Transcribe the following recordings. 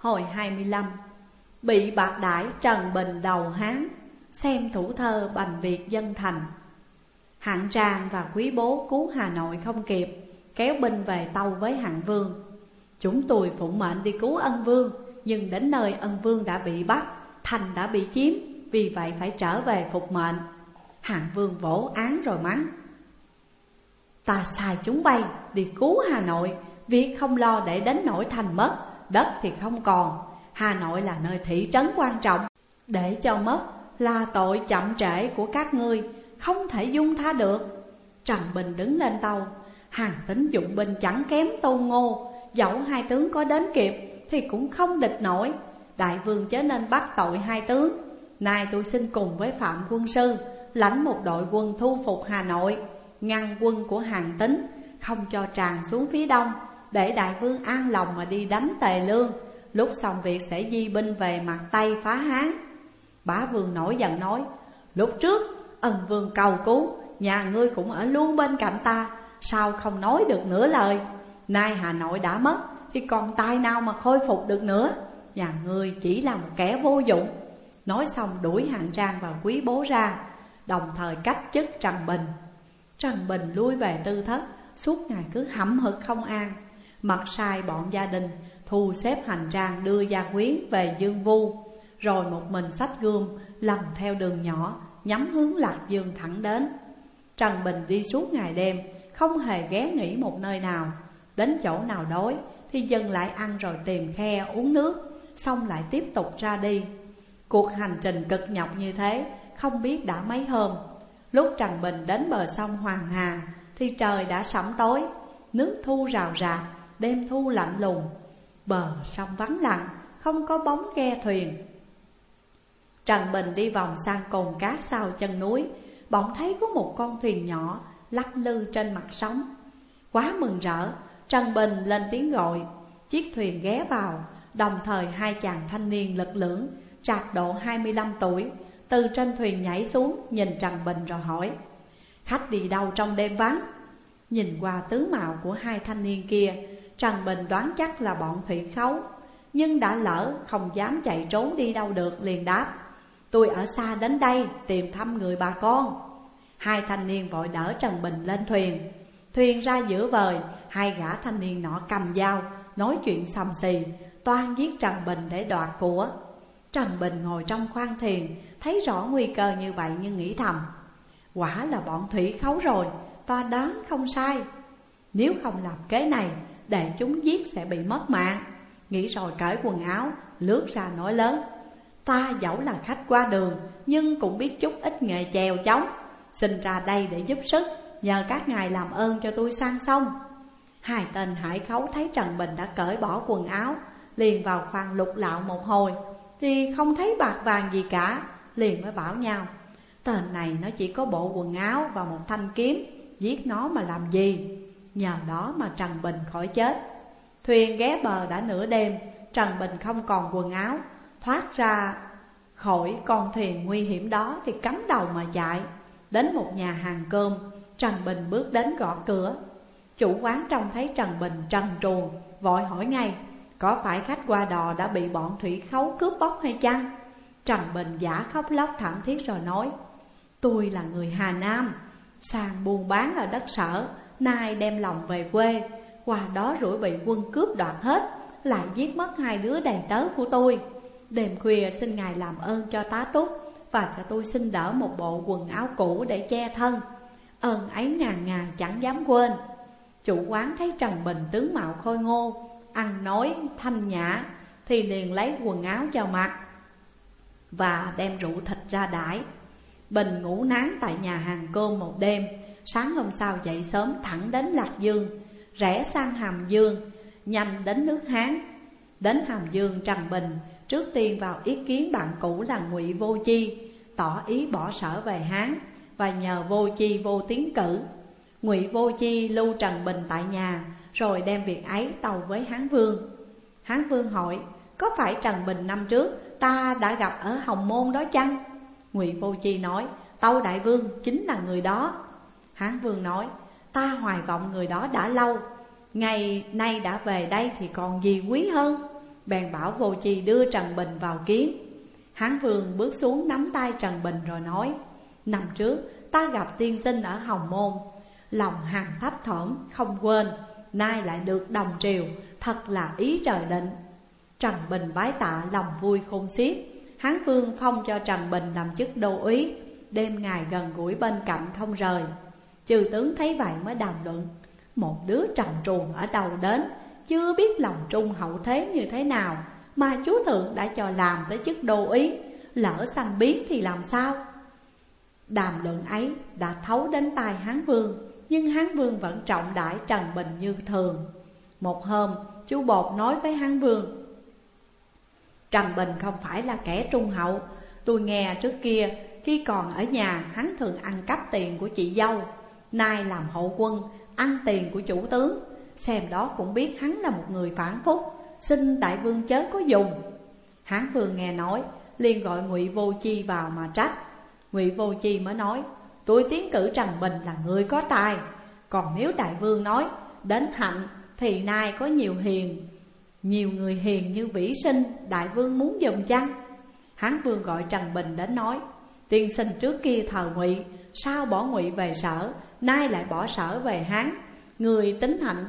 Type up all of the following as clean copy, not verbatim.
Hồi 25. Bị bạc đãi Trần Bình đầu Hán, xem thủ thơ Bành Việt dân thành. Hạng Trang và Quý Bố cứu Hà Nội không kịp, kéo binh về Tâu với Hạng Vương. Chúng tôi phụng mệnh đi cứu Ân Vương, nhưng đến nơi Ân Vương đã bị bắt, thành đã bị chiếm, vì vậy phải trở về phục mệnh. Hạng Vương vỗ án rồi mắng: ta sai chúng bay đi cứu Hà Nội, việc không lo để đến nỗi thành mất, đất thì không còn. Hà Nội là nơi thị trấn quan trọng, để cho mất là tội chậm trễ của các ngươi, không thể dung tha được. Trần Bình đứng lên Tâu, Hàn Tín dụng binh chẳng kém Tôn Ngô, dẫu hai tướng có đến kịp thì cũng không địch nổi. Đại vương chớ nên bắt tội hai tướng. Nay tôi xin cùng với Phạm quân sư lãnh một đội quân thu phục Hà Nội, ngăn quân của Hàn Tín không cho tràn xuống phía đông, để đại vương an lòng mà đi đánh Tề Lương. Lúc xong việc sẽ di binh về mặt Tây phá Hán. Bá Vương nổi giận nói: lúc trước Ân Vương cầu cứu, nhà ngươi cũng ở luôn bên cạnh ta, sao không nói được nửa lời? Nay Hà Nội đã mất thì còn tài nào mà khôi phục được nữa? Nhà ngươi chỉ là một kẻ vô dụng. Nói xong đuổi Hạng Trang và Quý Bố ra, đồng thời cách chức Trần Bình. Trần Bình lui về tư thất, suốt ngày cứ hậm hực không an. Mặc sai bọn gia đình thu xếp hành trang đưa gia quyến về Dương Vu, rồi một mình xách gươm lầm theo đường nhỏ nhắm hướng Lạc Dương thẳng đến. Trần Bình đi suốt ngày đêm, không hề ghé nghỉ một nơi nào. Đến chỗ nào đói thì dừng lại ăn rồi tìm khe uống nước, xong lại tiếp tục ra đi. Cuộc hành trình cực nhọc như thế không biết đã mấy hôm. Lúc Trần Bình đến bờ sông Hoàng Hà thì trời đã sẫm tối, nước thu rào rạt, đêm thu lạnh lùng. Bờ sông vắng lặng, không có bóng ghe thuyền. Trần Bình đi vòng sang cồn cát sau chân núi, bỗng thấy có một con thuyền nhỏ lắc lư trên mặt sóng. Quá mừng rỡ, Trần Bình lên tiếng gọi. Chiếc thuyền ghé vào, đồng thời hai chàng thanh niên lực lưỡng, trạc độ 25 tuổi, từ trên thuyền nhảy xuống, nhìn Trần Bình rồi hỏi: khách đi đâu trong đêm vắng? Nhìn qua tướng mạo của hai thanh niên kia, Trần Bình đoán chắc là bọn thủy khấu, nhưng đã lỡ không dám chạy trốn đi đâu được, liền đáp: tôi ở xa đến đây tìm thăm người bà con. Hai thanh niên vội đỡ Trần Bình lên thuyền. Thuyền ra giữa vời, hai gã thanh niên nọ cầm dao, nói chuyện xầm xì, toan giết Trần Bình để đoạt của. Trần Bình ngồi trong khoang thuyền, thấy rõ nguy cơ như vậy nhưng nghĩ thầm: quả là bọn thủy khấu rồi, ta đoán không sai. Nếu không làm kế này, để chúng giết sẽ bị mất mạng. Nghĩ rồi cởi quần áo, lướt ra nói lớn: ta dẫu là khách qua đường, nhưng cũng biết chút ít nghề chèo chống, xin ra đây để giúp sức, nhờ các ngài làm ơn cho tôi sang sông. Hai tên hải khấu thấy Trần Bình đã cởi bỏ quần áo, liền vào khoang lục lạo một hồi thì không thấy bạc vàng gì cả, liền mới bảo nhau: tên này nó chỉ có bộ quần áo và một thanh kiếm, giết nó mà làm gì? Nhờ đó mà Trần Bình khỏi chết. Thuyền ghé bờ đã nửa đêm, Trần Bình không còn quần áo, thoát ra khỏi con thuyền nguy hiểm đó thì cắm đầu mà chạy. Đến một nhà hàng cơm, Trần Bình bước đến gõ cửa. Chủ quán trông thấy Trần Bình trần truồng, vội hỏi ngay: có phải khách qua đò đã bị bọn thủy khấu cướp bóc hay chăng? Trần Bình giả khóc lóc thảm thiết rồi nói: tôi là người Hà Nam, sang buôn bán ở đất Sở, nay đem lòng về quê, qua đó rủi bị quân cướp đoạt hết, lại giết mất hai đứa đầy tớ của tôi. Đêm khuya xin ngài làm ơn cho tá túc, và cho tôi xin đỡ một bộ quần áo cũ để che thân. Ơn ấy ngàn ngàn chẳng dám quên. Chủ quán thấy Trần Bình tướng mạo khôi ngô, ăn nói thanh nhã, thì liền lấy quần áo cho mặc và đem rượu thịt ra đãi. Bình ngủ nán tại nhà hàng cơm một đêm. Sáng hôm sau dậy sớm thẳng đến Lạc Dương, rẽ sang Hàm Dương, nhanh đến nước Hán. Đến Hàm Dương, Trần Bình trước tiên vào ý kiến bạn cũ là Ngụy Vô Chi, tỏ ý bỏ Sở về Hán và nhờ Vô Chi vô tiến cử. Ngụy Vô Chi lưu Trần Bình tại nhà, rồi đem việc ấy tâu với Hán Vương. Hán Vương hỏi: có phải Trần Bình năm trước ta đã gặp ở Hồng Môn đó chăng? Ngụy Vô Chi nói: tâu đại vương, chính là người đó. Hán Vương nói: ta hoài vọng người đó đã lâu, ngày nay đã về đây thì còn gì quý hơn. bèn bảo Vô Chi đưa Trần Bình vào kiến. Hán Vương bước xuống nắm tay Trần Bình rồi nói: năm trước ta gặp tiên sinh ở Hồng Môn, lòng hằng thấp thỏm không quên, nay lại được đồng triều, thật là ý trời định. Trần Bình vái tạ lòng vui khôn xiết. Hán Vương phong cho Trần Bình làm chức đô úy, đêm ngày gần gũi bên cạnh không rời. Chư tướng thấy vậy mới đàm luận: một đứa trần truồng ở đâu đến, chưa biết lòng trung hậu thế như thế nào, mà chúa thượng đã cho làm tới chức đô úy, lỡ sanh biến thì làm sao? Đàm luận ấy đã thấu đến tai Hán Vương, nhưng Hán Vương vẫn trọng đãi Trần Bình như thường. Một hôm, chú Bột nói với Hán Vương: Trần Bình không phải là kẻ trung hậu. Tôi nghe trước kia khi còn ở nhà, hắn thường ăn cắp tiền của chị dâu, nay làm hậu quân ăn tiền của chủ tướng, xem đó cũng biết hắn là một người phản phúc, xin đại vương chớ có dùng. Hán Vương nghe nói, liền gọi Ngụy Vô Chi vào mà trách. Ngụy Vô Chi mới nói: tôi tiến cử Trần Bình là người có tài, còn nếu đại vương nói đến hạnh thì nay có nhiều người hiền như Vĩ Sinh, đại vương muốn dùng chăng? Hán Vương gọi Trần Bình đến nói: tiên sinh trước kia thờ Ngụy, sao bỏ Ngụy về Sở, nay lại bỏ Sở về Hán? Người tính hạnh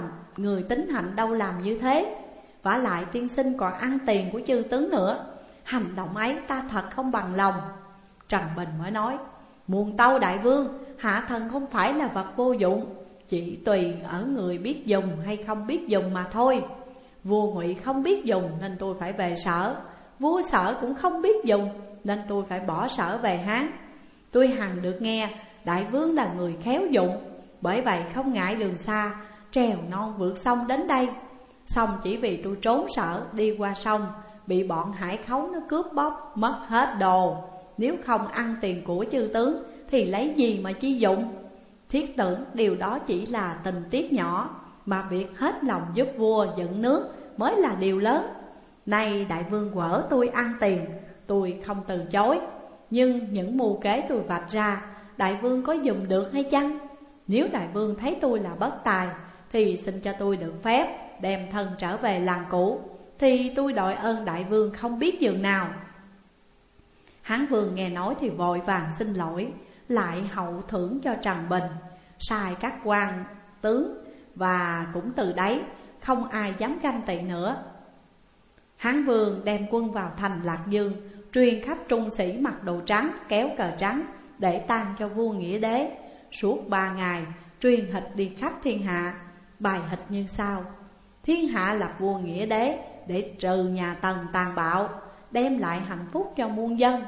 đâu làm như thế? Vả lại tiên sinh còn ăn tiền của chư tướng nữa, hành động ấy ta thật không bằng lòng. Trần Bình mới nói: muôn tâu đại vương, hạ thần không phải là vật vô dụng, chỉ tùy ở người biết dùng hay không biết dùng mà thôi. Vua Ngụy không biết dùng nên tôi phải về Sở, vua Sở cũng không biết dùng nên tôi phải bỏ Sở về Hán. Tôi hằng được nghe đại vương là người khéo dụng, bởi vậy không ngại đường xa, trèo non vượt sông đến đây. Xong chỉ vì tôi trốn Sở đi qua sông, bị bọn hải khấu nó cướp bóc mất hết đồ. Nếu không ăn tiền của chư tướng thì lấy gì mà chi dụng? Thiết tưởng điều đó chỉ là tình tiết nhỏ, mà việc hết lòng giúp vua dựng nước mới là điều lớn. Nay đại vương quở tôi ăn tiền, tôi không từ chối, nhưng những mưu kế tôi vạch ra, đại vương có dùng được hay chăng? Nếu đại vương thấy tôi là bất tài thì xin cho tôi được phép đem thân trở về làng cũ, thì tôi đội ơn đại vương không biết dường nào. Hán Vương nghe nói thì vội vàng xin lỗi, lại hậu thưởng cho Trần Bình, sai các quan tướng, và cũng từ đấy không ai dám ganh tị nữa. Hán Vương đem quân vào thành Lạc Dương, truyền khắp trung sĩ mặc đồ trắng kéo cờ trắng để tang cho vua Nghĩa Đế. Suốt 3 ngày truyền hịch đi khắp thiên hạ. Bài hịch như sau: thiên hạ lập vua Nghĩa Đế để trừ nhà Tần tàn bạo, đem lại hạnh phúc cho muôn dân.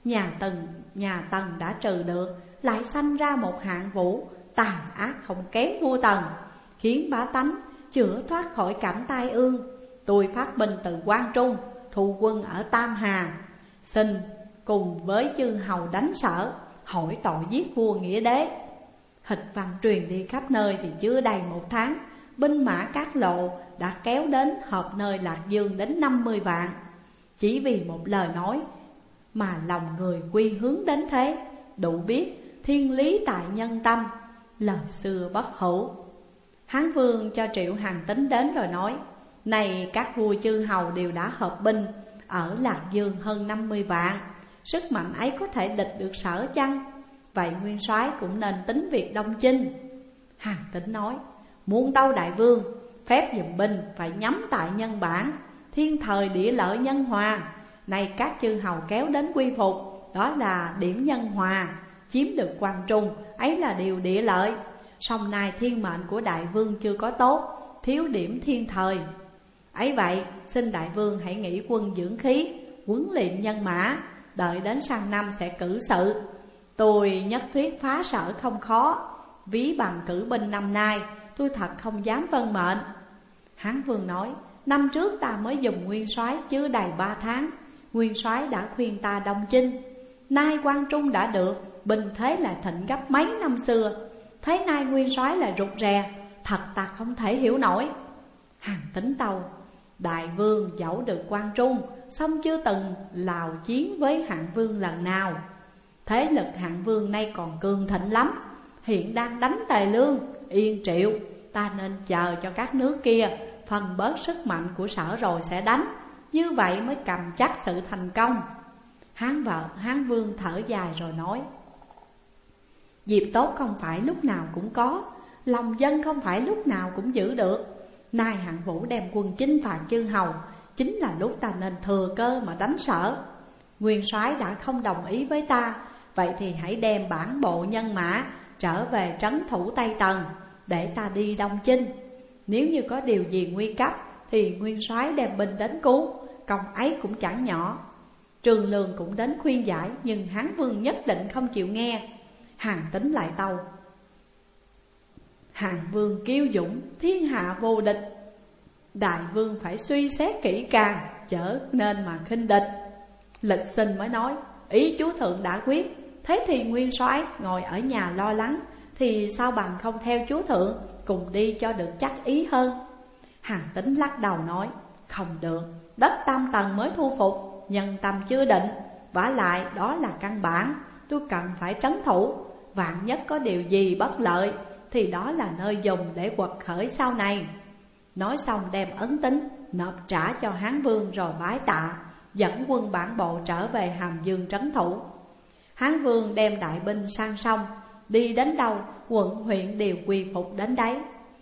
Nhà Tần đã trừ được, lại sanh ra một hạng vũ tàn ác không kém vua Tần, khiến bá tánh chữa thoát khỏi cảnh tai ương. Tôi phát binh từ Quang Trung, thu quân ở Tam Hà, xin cùng với chư hầu đánh Sở, hỏi tội giết vua Nghĩa Đế. Hịch văn truyền đi khắp nơi thì chưa đầy 1 tháng, binh mã các lộ đã kéo đến họp nơi Lạc Dương đến 50 vạn. Chỉ vì một lời nói mà lòng người quy hướng đến thế, đủ biết thiên lý tại nhân tâm, lời xưa bất hủ. Hán Vương cho Triệu Hằng tính đến rồi nói: này các vua chư hầu đều đã hợp binh ở Lạc Dương hơn 50 vạn, sức mạnh ấy có thể địch được Sở chăng? Vậy nguyên soái cũng nên tính việc đông chinh. Hàn Tín nói: muôn tâu đại vương, phép dùm binh phải nhắm tại nhân bản, thiên thời địa lợi nhân hòa. Này các chư hầu kéo đến quy phục, đó là điểm nhân hòa. Chiếm được Quang Trung, ấy là điều địa lợi. Song nay thiên mệnh của đại vương chưa có tốt, thiếu điểm thiên thời. Ấy vậy xin đại vương hãy nghỉ quân dưỡng khí, huấn luyện nhân mã, đợi đến sang năm sẽ cử sự. Tôi nhất thuyết phá Sở không khó, ví bằng cử binh năm nay, tôi thật không dám vâng mệnh. Hán Vương nói: năm trước ta mới dùng nguyên soái chưa đầy 3 tháng, nguyên soái đã khuyên ta đông chinh. Nay Quang Trung đã được, binh thế là thịnh gấp mấy năm xưa, thế nay nguyên soái lại rụt rè, thật ta không thể hiểu nổi. Hàn Tín tâu: đại vương dẫu được Quang Trung, song chưa từng lào chiến với Hạng Vương lần nào. Thế lực Hạng Vương nay còn cường thịnh lắm, hiện đang đánh Tề Lương, Yên Triệu. Ta nên chờ cho các nước kia phần bớt sức mạnh của Sở rồi sẽ đánh, như vậy mới cầm chắc sự thành công. Hán Vương thở dài rồi nói: dịp tốt không phải lúc nào cũng có, lòng dân không phải lúc nào cũng giữ được. Nay Hạng Vũ đem quân chinh phạt chư hầu, chính là lúc ta nên thừa cơ mà đánh Sở. Nguyên soái đã không đồng ý với ta, vậy thì hãy đem bản bộ nhân mã trở về trấn thủ Tây Tần, để ta đi Đông Chinh. Nếu như có điều gì nguy cấp thì nguyên soái đem binh đến cứu, công ấy cũng chẳng nhỏ. Trường Lương cũng đến khuyên giải, nhưng Hán Vương nhất định không chịu nghe. Hàn Tín lại tâu: Hàn Vương kiêu dũng, thiên hạ vô địch, đại vương phải suy xét kỹ càng, chớ nên mà khinh địch. Lịch Sinh mới nói: ý chúa thượng đã quyết, thế thì nguyên soái ngồi ở nhà lo lắng, thì sao bằng không theo chúa thượng cùng đi cho được chắc ý hơn. Hàn Tín lắc đầu nói: không được, đất Tam Tần mới thu phục, nhân tâm chưa định, vả lại đó là căn bản, tôi cần phải trấn thủ. Vạn nhất có điều gì bất lợi thì đó là nơi dùng để quật khởi sau này. Nói xong đem ấn tín nộp trả cho Hán Vương rồi bái tạ, dẫn quân bản bộ trở về Hàm Dương trấn thủ. Hán Vương đem đại binh sang sông, đi đến đâu quận huyện đều quy phục đến đấy.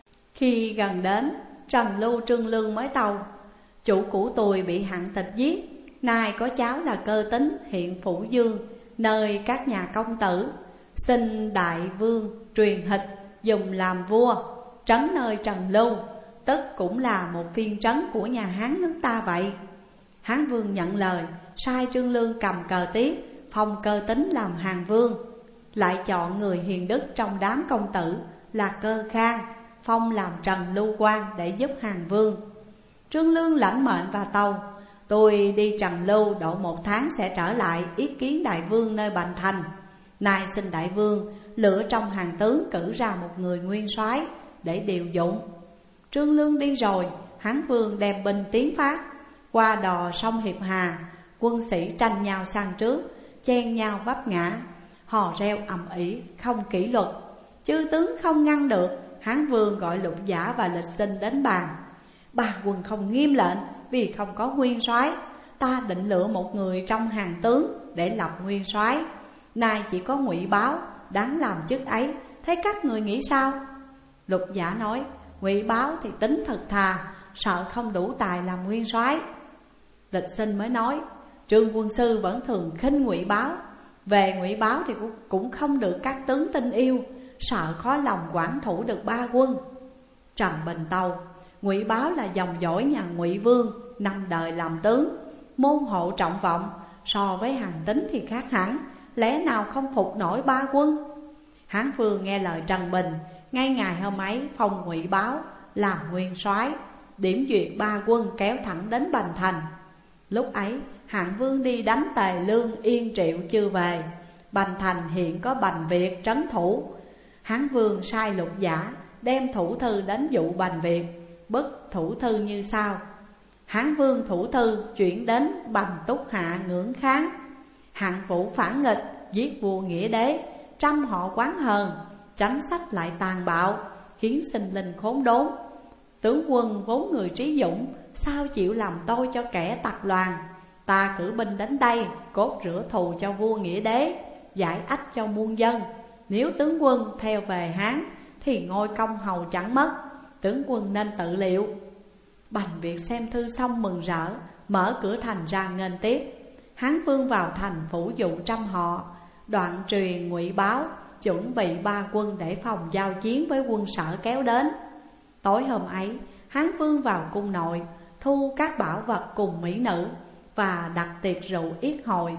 Khi gần đến, Trần Lưu Trương Lương mới tâu: chủ cũ tôi bị Hạng Tịch giết, nay có cháu là Cơ Tính hiện Phủ Dương, nơi các nhà công tử, xin đại vương truyền hịch dùng làm vua, trấn nơi Trần Lưu, tức cũng là một phiên trấn của nhà Hán nước ta vậy. Hán Vương nhận lời, sai Trương Lương cầm cờ tiết, phong Cơ Tính làm Hàn Vương, lại chọn người hiền đức trong đám công tử là Cơ Khang, phong làm Trần Lưu Quan để giúp Hàn Vương. Trương Lương lãnh mệnh và tâu: tôi đi Trần Lưu độ 1 tháng sẽ trở lại ý kiến đại vương nơi Bành Thành. Nay xin đại vương lựa trong hàng tướng cử ra một người nguyên soái để điều dụng. Trương Lương đi rồi, Hán Vương đem binh tiến phát. Qua đò sông Hiệp Hà, quân sĩ tranh nhau sang trước, chen nhau vấp ngã, hò reo ầm ĩ không kỷ luật. Chư tướng không ngăn được, Hán Vương gọi Lục Giả và Lịch Sinh đến bàn. Ba quân không nghiêm lệnh vì không có nguyên soái, ta định lựa một người trong hàng tướng để lập nguyên soái. Nay chỉ có Ngụy Báo đáng làm chức ấy, thế các người nghĩ sao? Lục Giả nói: Ngụy Báo thì tính thật thà, sợ không đủ tài làm nguyên soái. Lịch Sinh mới nói: Trương quân sư vẫn thường khinh Ngụy Báo, về Ngụy Báo thì cũng không được các tướng tin yêu, sợ khó lòng quản thủ được ba quân. Trần Bình tâu: Ngụy Báo là dòng dõi nhà Ngụy Vương, 5 đời làm tướng, môn hộ trọng vọng, so với Hàn Tín thì khác hẳn, lẽ nào không phục nổi ba quân. Hán Vương nghe lời Trần Bình, ngay ngày hôm ấy phong Ngụy Báo làm nguyên soái, điểm duyệt ba quân kéo thẳng đến Bành Thành. Lúc ấy Hạng Vương đi đánh Tề Lương, Yên Triệu chưa về. Bành Thành hiện có Bành Việt trấn thủ. Hán Vương sai Lục Giả đem thủ thư đến dụ Bành Việt. Bức thủ thư như sau: Hán Vương thủ thư chuyển đến Bành Túc Hạ ngưỡng kháng. Hạng Vũ phản nghịch, giết vua nghĩa đế, trăm họ quán hờn, chánh sách lại tàn bạo, khiến sinh linh khốn đốn. Tướng quân vốn người trí dũng, sao chịu làm tôi cho kẻ tặc loàn. Ta cử binh đến đây, cốt rửa thù cho vua nghĩa đế, giải ách cho muôn dân. Nếu tướng quân theo về Hán thì ngôi công hầu chẳng mất, tướng quân nên tự liệu. Bành Việt xem thư xong mừng rỡ, mở cửa thành ra nghênh tiếp. Hán Vương vào thành phủ dụ trăm họ, đoạn truyền Ngụy Báo chuẩn bị ba quân để phòng giao chiến với quân Sở kéo đến. Tối hôm ấy, Hán Vương vào cung nội, thu các bảo vật cùng mỹ nữ và đặt tiệc rượu yết hội.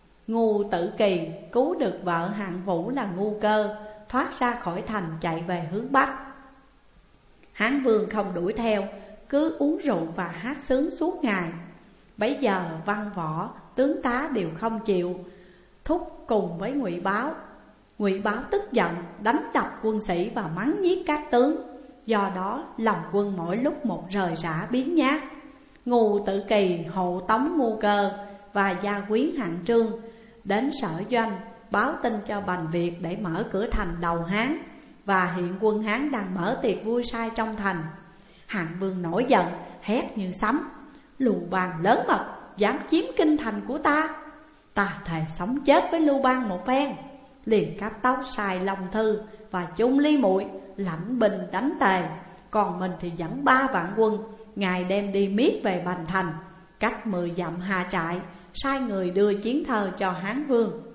Ngu Tử Kỳ cứu được vợ Hạng Vũ là Ngu Cơ, thoát ra khỏi thành chạy về hướng Bắc. Hán Vương không đuổi theo, cứ uống rượu và hát sướng suốt ngày. Bấy giờ văn võ, tướng tá đều không chịu, thúc cùng với Ngụy Báo. Ngụy Báo tức giận, đánh đập quân sĩ và mắng giết các tướng. Do đó lòng quân mỗi lúc một rời rã biến nhát. Ngu Tử Kỳ hộ tống Ngu Cơ và gia quyến Hạng Trương đến sở doanh, báo tin cho Bành Việt để mở cửa thành đầu Hán, và hiện quân Hán đang mở tiệc vui say trong thành. Hạng Vương nổi giận, hét như sấm: Lưu Bang lớn mật, dám chiếm kinh thành của ta. Ta thề sống chết với Lưu Bang một phen. Liền cấp tốc sai Long Thư và Chung Ly Muội lãnh binh đánh Tề. Còn mình thì dẫn 3 vạn quân, ngài đem đi miết về Bành Thành, cách 10 dặm hạ trại, sai người đưa chiến thơ cho Hán Vương.